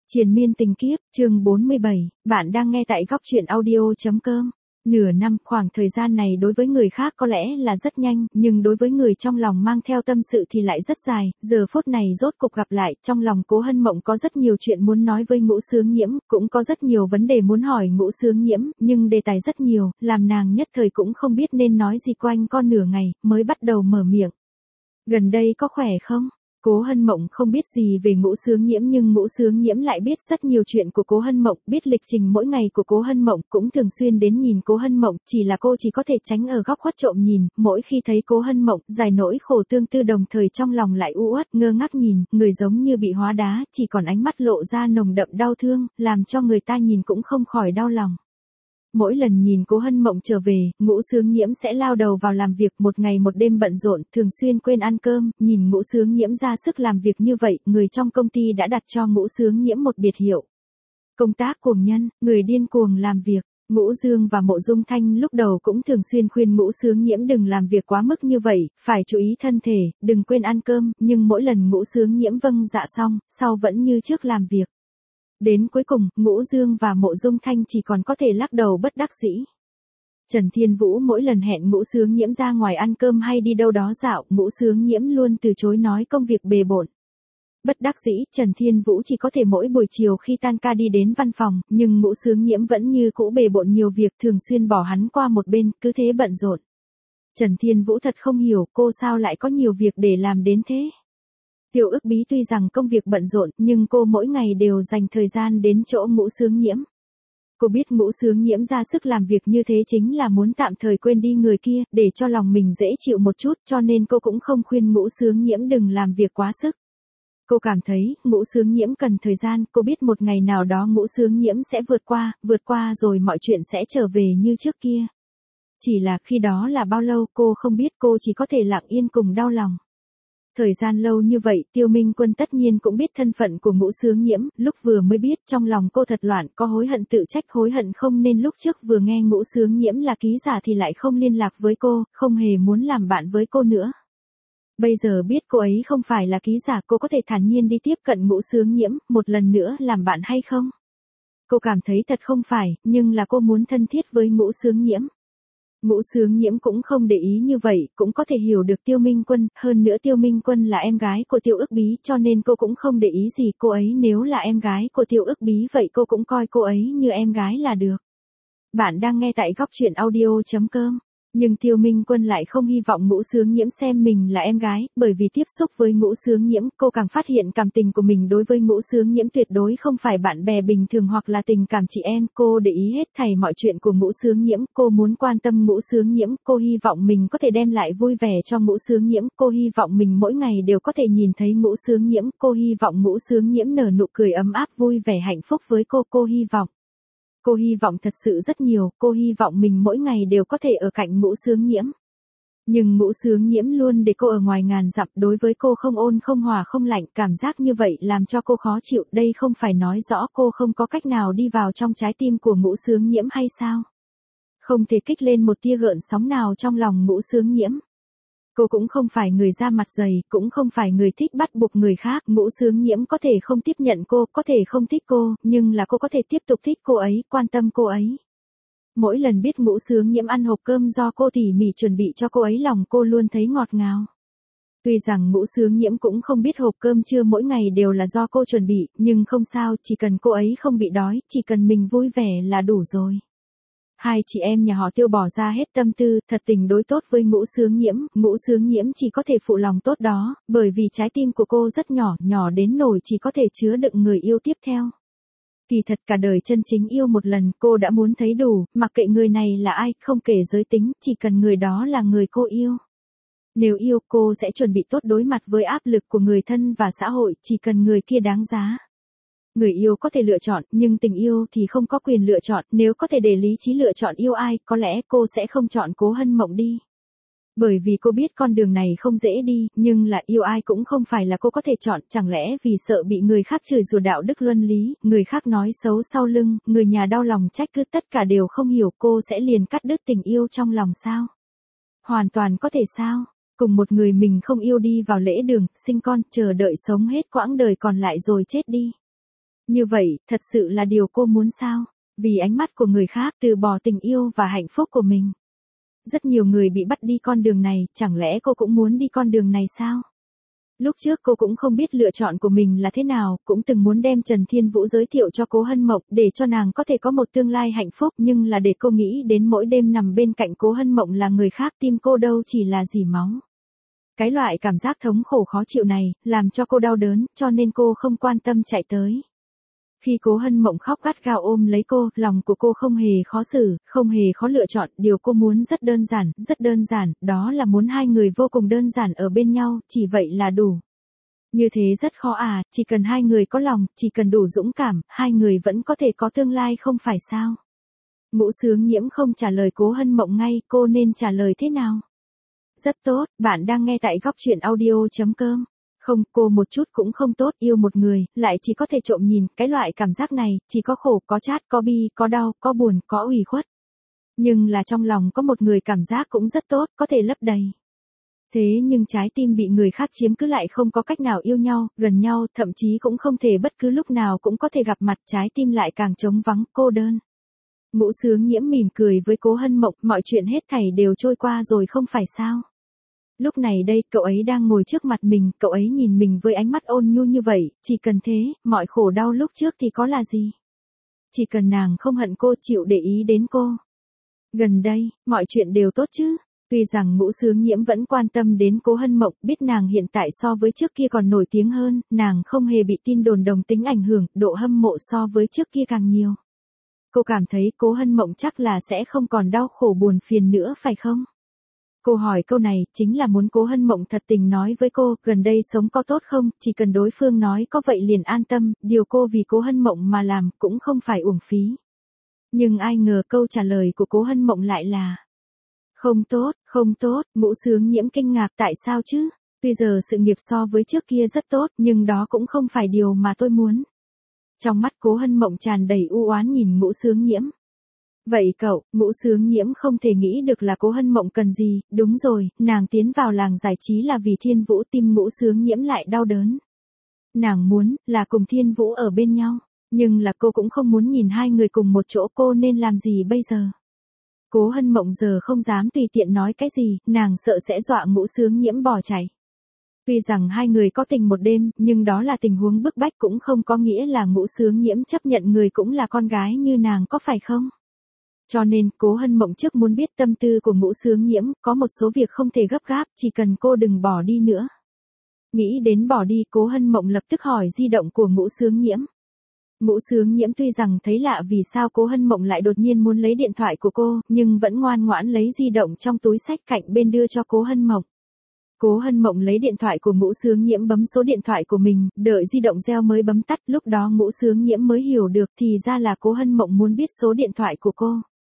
Triền miên tình kiếp, chương 47, bạn đang nghe tại góc truyện audio.com. Nửa năm, khoảng thời gian này đối với người khác có lẽ là rất nhanh, nhưng đối với người trong lòng mang theo tâm sự thì lại rất dài. Giờ phút này rốt cục gặp lại, trong lòng Cố Hân Mộng có rất nhiều chuyện muốn nói với Ngũ Sướng Nhiễm, cũng có rất nhiều vấn đề muốn hỏi Ngũ Sướng Nhiễm, nhưng đề tài rất nhiều, làm nàng nhất thời cũng không biết nên nói gì. Quanh con nửa ngày, mới bắt đầu mở miệng. Gần đây có khỏe không? Cố Hân Mộng không biết gì về Ngũ Sướng Nhiễm, nhưng Ngũ Sướng Nhiễm lại biết rất nhiều chuyện của Cố Hân Mộng, biết lịch trình mỗi ngày của Cố Hân Mộng, cũng thường xuyên đến nhìn Cố Hân Mộng, chỉ là cô chỉ có thể tránh ở góc khuất trộm nhìn, mỗi khi thấy Cố Hân Mộng, dài nỗi khổ tương tư, đồng thời trong lòng lại u uất, ngơ ngác nhìn, người giống như bị hóa đá, chỉ còn ánh mắt lộ ra nồng đậm đau thương, làm cho người ta nhìn cũng không khỏi đau lòng. Mỗi lần nhìn Cố Hân Mộng trở về, Ngũ Sướng Nhiễm sẽ lao đầu vào làm việc, một ngày một đêm bận rộn, thường xuyên quên ăn cơm. Nhìn Ngũ Sướng Nhiễm ra sức làm việc như vậy, người trong công ty đã đặt cho Ngũ Sướng Nhiễm một biệt hiệu: công tác cuồng nhân, người điên cuồng làm việc. Ngũ Dương và Mộ Dung Thanh lúc đầu cũng thường xuyên khuyên Ngũ Sướng Nhiễm đừng làm việc quá mức như vậy, phải chú ý thân thể, đừng quên ăn cơm, nhưng mỗi lần Ngũ Sướng Nhiễm vâng dạ xong, sau vẫn như trước làm việc. Đến cuối cùng, Ngũ Dương và Mộ Dung Thanh chỉ còn có thể lắc đầu bất đắc dĩ. Trần Thiên Vũ mỗi lần hẹn Ngũ Sướng Nhiễm ra ngoài ăn cơm hay đi đâu đó dạo, Ngũ Sướng Nhiễm luôn từ chối, nói công việc bề bộn. Bất đắc dĩ, Trần Thiên Vũ chỉ có thể mỗi buổi chiều khi tan ca đi đến văn phòng, nhưng Ngũ Sướng Nhiễm vẫn như cũ bề bộn nhiều việc, thường xuyên bỏ hắn qua một bên, cứ thế bận rộn. Trần Thiên Vũ thật không hiểu cô sao lại có nhiều việc để làm đến thế. Tiêu Ức Bí tuy rằng công việc bận rộn, nhưng cô mỗi ngày đều dành thời gian đến chỗ Ngũ Sướng Nhiễm. Cô biết Ngũ Sướng Nhiễm ra sức làm việc như thế chính là muốn tạm thời quên đi người kia, để cho lòng mình dễ chịu một chút, cho nên cô cũng không khuyên Ngũ Sướng Nhiễm đừng làm việc quá sức. Cô cảm thấy, Ngũ Sướng Nhiễm cần thời gian, cô biết một ngày nào đó Ngũ Sướng Nhiễm sẽ vượt qua rồi mọi chuyện sẽ trở về như trước kia. Chỉ là khi đó là bao lâu cô không biết, cô chỉ có thể lặng yên cùng đau lòng. Thời gian lâu như vậy, Tiêu Minh Quân tất nhiên cũng biết thân phận của Ngũ Sướng Nhiễm, lúc vừa mới biết trong lòng cô thật loạn, có hối hận tự trách, hối hận không nên lúc trước vừa nghe Ngũ Sướng Nhiễm là ký giả thì lại không liên lạc với cô, không hề muốn làm bạn với cô nữa. Bây giờ biết cô ấy không phải là ký giả, cô có thể thản nhiên đi tiếp cận Ngũ Sướng Nhiễm, một lần nữa làm bạn hay không? Cô cảm thấy thật không phải, nhưng là cô muốn thân thiết với Ngũ Sướng Nhiễm. Ngũ Sướng Nhiễm cũng không để ý như vậy, cũng có thể hiểu được Tiêu Minh Quân, hơn nữa Tiêu Minh Quân là em gái của Tiêu Ức Bí, cho nên cô cũng không để ý gì. Cô ấy nếu là em gái của Tiêu Ức Bí vậy cô cũng coi cô ấy như em gái là được. Bạn đang nghe tại góc truyện audio.com. Nhưng Tiêu Minh Quân lại không hy vọng Ngũ Sướng Nhiễm xem mình là em gái, bởi vì tiếp xúc với Ngũ Sướng Nhiễm, cô càng phát hiện cảm tình của mình đối với Ngũ Sướng Nhiễm tuyệt đối không phải bạn bè bình thường hoặc là tình cảm chị em, cô để ý hết thảy mọi chuyện của Ngũ Sướng Nhiễm, cô muốn quan tâm Ngũ Sướng Nhiễm, cô hy vọng mình có thể đem lại vui vẻ cho Ngũ Sướng Nhiễm, cô hy vọng mình mỗi ngày đều có thể nhìn thấy Ngũ Sướng Nhiễm, cô hy vọng Ngũ Sướng Nhiễm nở nụ cười ấm áp vui vẻ hạnh phúc với cô hy vọng. Cô hy vọng thật sự rất nhiều, cô hy vọng mình mỗi ngày đều có thể ở cạnh Ngũ Sướng Nhiễm. Nhưng Ngũ Sướng Nhiễm luôn để cô ở ngoài ngàn dặm, đối với cô không ôn không hòa không lạnh, cảm giác như vậy làm cho cô khó chịu, đây không phải nói rõ cô không có cách nào đi vào trong trái tim của Ngũ Sướng Nhiễm hay sao? Không thể kích lên một tia gợn sóng nào trong lòng Ngũ Sướng Nhiễm. Cô cũng không phải người da mặt dày, cũng không phải người thích bắt buộc người khác, Ngũ Sướng Nhiễm có thể không tiếp nhận cô, có thể không thích cô, nhưng là cô có thể tiếp tục thích cô ấy, quan tâm cô ấy. Mỗi lần biết Ngũ Sướng Nhiễm ăn hộp cơm do cô tỉ mỉ chuẩn bị cho cô ấy, lòng cô luôn thấy ngọt ngào. Tuy rằng Ngũ Sướng Nhiễm cũng không biết hộp cơm trưa mỗi ngày đều là do cô chuẩn bị, nhưng không sao, chỉ cần cô ấy không bị đói, chỉ cần mình vui vẻ là đủ rồi. Hai chị em nhà họ Tiêu bỏ ra hết tâm tư, thật tình đối tốt với Ngũ Sướng Nhiễm, Ngũ Sướng Nhiễm chỉ có thể phụ lòng tốt đó, bởi vì trái tim của cô rất nhỏ, nhỏ đến nỗi chỉ có thể chứa đựng người yêu tiếp theo. Kỳ thật cả đời chân chính yêu một lần, cô đã muốn thấy đủ, mặc kệ người này là ai, không kể giới tính, chỉ cần người đó là người cô yêu. Nếu yêu, cô sẽ chuẩn bị tốt đối mặt với áp lực của người thân và xã hội, chỉ cần người kia đáng giá. Người yêu có thể lựa chọn, nhưng tình yêu thì không có quyền lựa chọn, nếu có thể để lý trí lựa chọn yêu ai, có lẽ cô sẽ không chọn Cố Hân Mộng đi. Bởi vì cô biết con đường này không dễ đi, nhưng là yêu ai cũng không phải là cô có thể chọn, chẳng lẽ vì sợ bị người khác chửi rủa đạo đức luân lý, người khác nói xấu sau lưng, người nhà đau lòng trách cứ, tất cả đều không hiểu, cô sẽ liền cắt đứt tình yêu trong lòng sao? Hoàn toàn có thể sao? Cùng một người mình không yêu đi vào lễ đường, sinh con, chờ đợi sống hết quãng đời còn lại rồi chết đi. Như vậy, thật sự là điều cô muốn sao? Vì ánh mắt của người khác từ bỏ tình yêu và hạnh phúc của mình. Rất nhiều người bị bắt đi con đường này, chẳng lẽ cô cũng muốn đi con đường này sao? Lúc trước cô cũng không biết lựa chọn của mình là thế nào, cũng từng muốn đem Trần Thiên Vũ giới thiệu cho Cố Hân Mộng để cho nàng có thể có một tương lai hạnh phúc, nhưng là để cô nghĩ đến mỗi đêm nằm bên cạnh Cố Hân Mộng là người khác, tim cô đâu chỉ là dì máu. Cái loại cảm giác thống khổ khó chịu này, làm cho cô đau đớn, cho nên cô không quan tâm chạy tới. Khi Cố Hân Mộng khóc gắt gao ôm lấy cô, lòng của cô không hề khó xử, không hề khó lựa chọn, điều cô muốn rất đơn giản, đó là muốn hai người vô cùng đơn giản ở bên nhau, chỉ vậy là đủ. Như thế rất khó à, chỉ cần hai người có lòng, chỉ cần đủ dũng cảm, hai người vẫn có thể có tương lai không phải sao? Ngũ Sướng Nhiễm không trả lời Cố Hân Mộng ngay, cô nên trả lời thế nào? Rất tốt, bạn đang nghe tại góc truyện audio.com. Không, cô một chút cũng không tốt, yêu một người, lại chỉ có thể trộm nhìn, cái loại cảm giác này, chỉ có khổ, có chát, có bi, có đau, có buồn, có ủy khuất. Nhưng là trong lòng có một người cảm giác cũng rất tốt, có thể lấp đầy. Thế nhưng trái tim bị người khác chiếm cứ lại không có cách nào yêu nhau, gần nhau, thậm chí cũng không thể bất cứ lúc nào cũng có thể gặp mặt, trái tim lại càng trống vắng, cô đơn. Ngũ Sướng Nhiễm mỉm cười với Cố Hân Mộng, mọi chuyện hết thảy đều trôi qua rồi không phải sao? Lúc này đây, cậu ấy đang ngồi trước mặt mình, cậu ấy nhìn mình với ánh mắt ôn nhu như vậy, chỉ cần thế, mọi khổ đau lúc trước thì có là gì? Chỉ cần nàng không hận cô, chịu để ý đến cô. Gần đây, mọi chuyện đều tốt chứ? Tuy rằng Ngũ Sướng Nhiễm vẫn quan tâm đến Cố Hân Mộng, biết nàng hiện tại so với trước kia còn nổi tiếng hơn, nàng không hề bị tin đồn đồng tính ảnh hưởng, độ hâm mộ so với trước kia càng nhiều. Cô cảm thấy Cố Hân Mộng chắc là sẽ không còn đau khổ buồn phiền nữa phải không? Cô hỏi câu này, chính là muốn Cố Hân Mộng thật tình nói với cô, gần đây sống có tốt không, chỉ cần đối phương nói có vậy liền an tâm, điều cô vì Cố Hân Mộng mà làm, cũng không phải uổng phí. Nhưng ai ngờ câu trả lời của Cố Hân Mộng lại là không tốt, Ngũ Sướng Nhiễm kinh ngạc tại sao chứ, tuy giờ sự nghiệp so với trước kia rất tốt, nhưng đó cũng không phải điều mà tôi muốn. Trong mắt Cố Hân Mộng tràn đầy u oán nhìn Ngũ Sướng Nhiễm. Vậy cậu, Ngũ Sướng Nhiễm không thể nghĩ được là Cố Hân Mộng cần gì, đúng rồi, nàng tiến vào làng giải trí là vì Thiên Vũ, tim Ngũ Sướng Nhiễm lại đau đớn. Nàng muốn, là cùng Thiên Vũ ở bên nhau, nhưng là cô cũng không muốn nhìn hai người cùng một chỗ, cô nên làm gì bây giờ? Cố Hân Mộng giờ không dám tùy tiện nói cái gì, nàng sợ sẽ dọa Ngũ Sướng Nhiễm bỏ chạy. Tuy rằng hai người có tình một đêm, nhưng đó là tình huống bức bách cũng không có nghĩa là Ngũ Sướng Nhiễm chấp nhận người cũng là con gái như nàng có phải không? Cho nên, Cố Hân Mộng trước muốn biết tâm tư của Ngũ Sướng Nhiễm, có một số việc không thể gấp gáp, chỉ cần cô đừng bỏ đi nữa. Nghĩ đến bỏ đi, Cố Hân Mộng lập tức hỏi di động của Ngũ Sướng Nhiễm. Ngũ Sướng Nhiễm tuy rằng thấy lạ vì sao Cố Hân Mộng lại đột nhiên muốn lấy điện thoại của cô, nhưng vẫn ngoan ngoãn lấy di động trong túi xách cạnh bên đưa cho Cố Hân Mộng. Cố Hân Mộng lấy điện thoại của Ngũ Sướng Nhiễm bấm số điện thoại của mình, đợi di động reo mới bấm tắt, lúc đó Ngũ Sướng Nhiễm mới hiểu được thì ra là Cố Hân Mộng muốn biết số điện thoại của cô.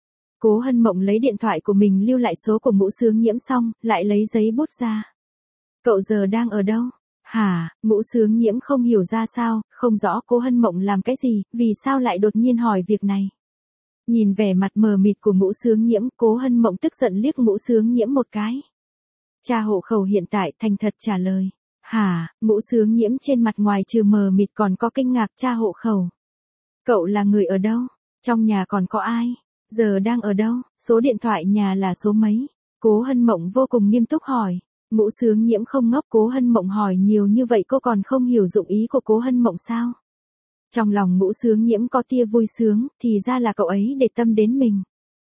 Cố Hân Mộng lấy điện thoại của mình lưu lại số của Ngũ Sướng Nhiễm xong, lại lấy giấy bút ra. Cậu giờ đang ở đâu? Hả, Ngũ Sướng Nhiễm không hiểu ra sao, không rõ Cố Hân Mộng làm cái gì, vì sao lại đột nhiên hỏi việc này. Nhìn vẻ mặt mờ mịt của Ngũ Sướng Nhiễm, Cố Hân Mộng tức giận liếc Ngũ Sướng Nhiễm một cái. Tra hộ khẩu hiện tại, thành thật trả lời. Hả, Ngũ Sướng Nhiễm trên mặt ngoài trừ mờ mịt còn có kinh ngạc, tra hộ khẩu. Cậu là người ở đâu? Trong nhà còn có ai? Giờ đang ở đâu? Số điện thoại nhà là số mấy? Cố Hân Mộng vô cùng nghiêm túc hỏi. Ngũ Sướng Nhiễm không ngốc, Cố Hân Mộng hỏi nhiều như vậy cô còn không hiểu dụng ý của Cố Hân Mộng sao? Trong lòng Ngũ Sướng Nhiễm có tia vui sướng, thì ra là cậu ấy để tâm đến mình.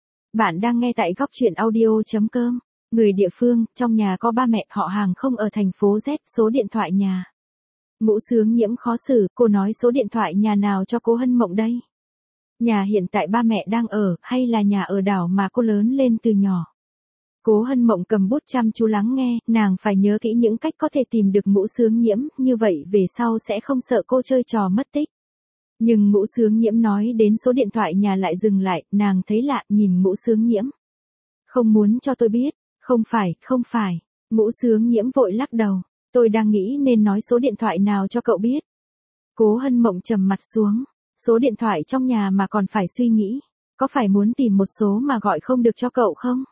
Bạn đang nghe tại góc truyện audio.com. Người địa phương, trong nhà có ba mẹ, họ hàng không ở thành phố Z, số điện thoại nhà. Ngũ Sướng Nhiễm khó xử, cô nói số điện thoại nhà nào cho Cố Hân Mộng đây? Nhà hiện tại ba mẹ đang ở, hay là nhà ở đảo mà cô lớn lên từ nhỏ? Cố Hân Mộng cầm bút chăm chú lắng nghe, nàng phải nhớ kỹ những cách có thể tìm được Ngũ Sướng Nhiễm, như vậy về sau sẽ không sợ cô chơi trò mất tích. Nhưng Ngũ Sướng Nhiễm nói đến số điện thoại nhà lại dừng lại, nàng thấy lạ, nhìn Ngũ Sướng Nhiễm. Không muốn cho tôi biết, không phải, Ngũ Sướng Nhiễm vội lắc đầu, tôi đang nghĩ nên nói số điện thoại nào cho cậu biết. Cố Hân Mộng trầm mặt xuống, số điện thoại trong nhà mà còn phải suy nghĩ, có phải muốn tìm một số mà gọi không được cho cậu không?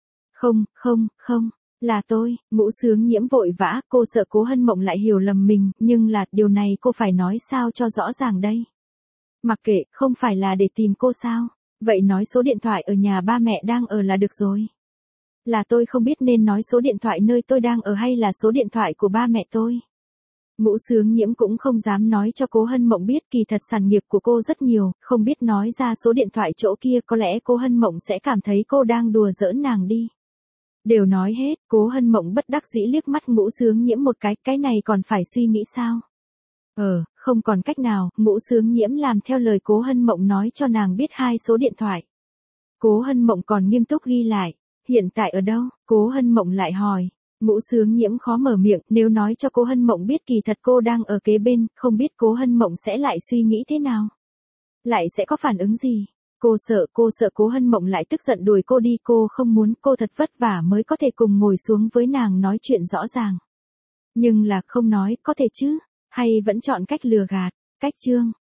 Không, là tôi, Ngũ Sướng Nhiễm vội vã, cô sợ Cố Hân Mộng lại hiểu lầm mình, nhưng là, điều này cô phải nói sao cho rõ ràng đây. Mặc kệ, không phải là để tìm cô sao? Vậy nói số điện thoại ở nhà ba mẹ đang ở là được rồi. Là tôi không biết nên nói số điện thoại nơi tôi đang ở hay là số điện thoại của ba mẹ tôi. Ngũ Sướng Nhiễm cũng không dám nói cho Cố Hân Mộng biết kỳ thật sản nghiệp của cô rất nhiều, không biết nói ra số điện thoại chỗ kia có lẽ Cố Hân Mộng sẽ cảm thấy cô đang đùa giỡn nàng đi. Đều nói hết, Cố Hân Mộng bất đắc dĩ liếc mắt Ngũ Sướng Nhiễm một cái này còn phải suy nghĩ sao? Không còn cách nào, Ngũ Sướng Nhiễm làm theo lời Cố Hân Mộng nói cho nàng biết 2 số điện thoại. Cố Hân Mộng còn nghiêm túc ghi lại, hiện tại ở đâu? Cố Hân Mộng lại hỏi. Ngũ Sướng Nhiễm khó mở miệng, nếu nói cho Cố Hân Mộng biết kỳ thật cô đang ở kế bên, không biết Cố Hân Mộng sẽ lại suy nghĩ thế nào? Lại sẽ có phản ứng gì? Cô sợ Cố Hân Mộng lại tức giận đuổi cô đi, cô không muốn, cô thật vất vả mới có thể cùng ngồi xuống với nàng nói chuyện rõ ràng. Nhưng là không nói, có thể chứ? Hay vẫn chọn cách lừa gạt? Cách chương